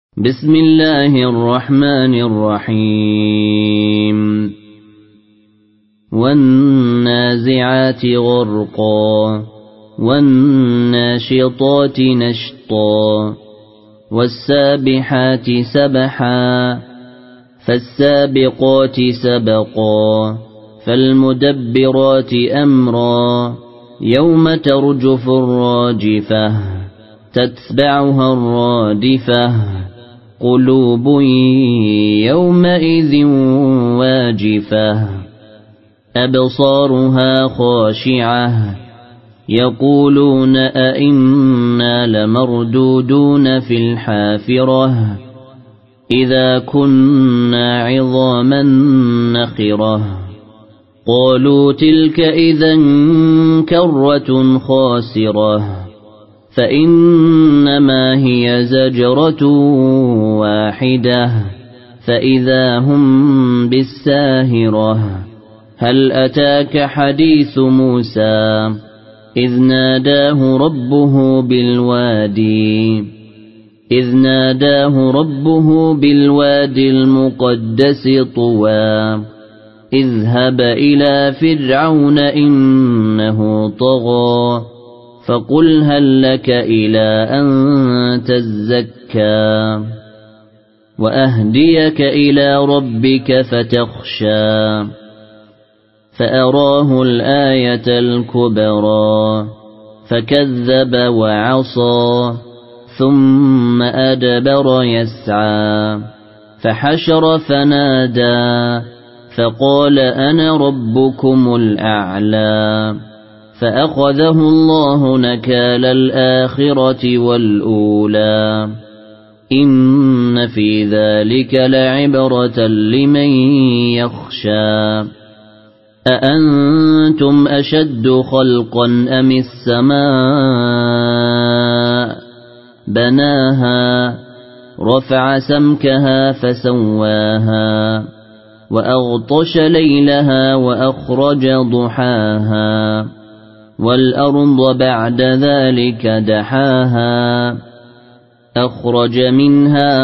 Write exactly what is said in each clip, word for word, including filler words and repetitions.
بسم الله الرحمن الرحيم والنازعات غرقا والناشطات نشطا والسابحات سبحا فالسابقات سبقا فالمدبرات أمرا يوم ترجف الراجفة تتبعها الرادفة قلوب يومئذ واجفة أبصارها خاشعة يقولون أئنا لمردودون في الحافرة إذا كنا عظاما نخرة قالوا تلك إذا كرة خاسرة فإنما هي زجرة واحدة فإذا هم بالساهرة هل أتاك حديث موسى إذ ناداه ربه بالوادي إذ ناداه ربه بالوادي المقدس طوى اذهب إلى فرعون إنه طغى فقل هل لك إلى أن تزكى وأهديك إلى ربك فتخشى فأراه الآية الكبرى فكذب وعصى ثم أدبر يسعى فحشر فنادى فقال أنا ربكم الأعلى فأخذه الله نكال الآخرة والأولى إن في ذلك لعبرة لمن يخشى أأنتم أشد خلقا أم السماء بناها رفع سمكها فسواها وأغطش ليلها وأخرج ضحاها والأرض بعد ذلك دحاها أخرج منها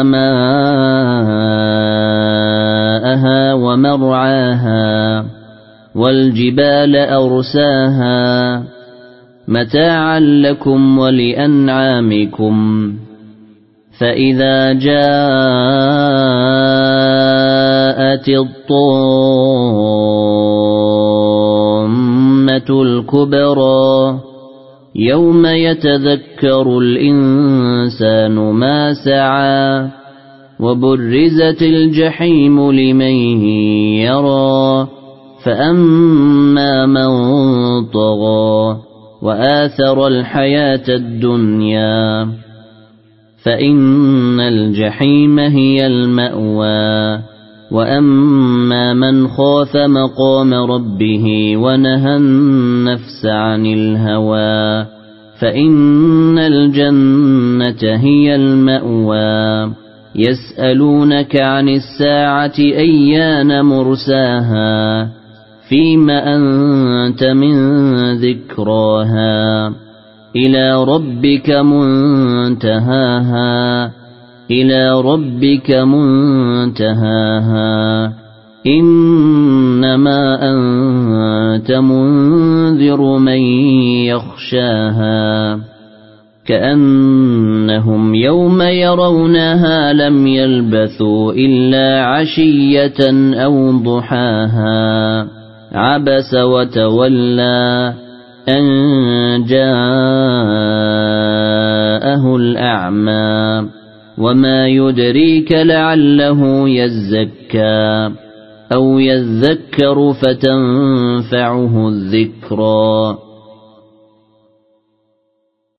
ماءها ومرعاها والجبال أرساها متاعا لكم ولأنعامكم فإذا جاءت الطامة الكبرى يوم يتذكر الإنسان ما سعى وبرزت الجحيم لمن يرى فأما من طغى وآثر الحياة الدنيا فإن الجحيم هي المأوى وأما من خاف مقام ربه ونهى النفس عن الهوى فإن الجنة هي المأوى يسألونك عن الساعة أيان مرساها فيم أنت من ذكراها إلى ربك منتهاها إلى ربك منتهاها إنما أنت منذر من يخشاها كأنهم يوم يرونها لم يلبثوا إلا عشية أو ضحاها عبس وتولى أن جاءه الأعمى وما يدريك لعله يزكى أو يذكر فتنفعه الذكرى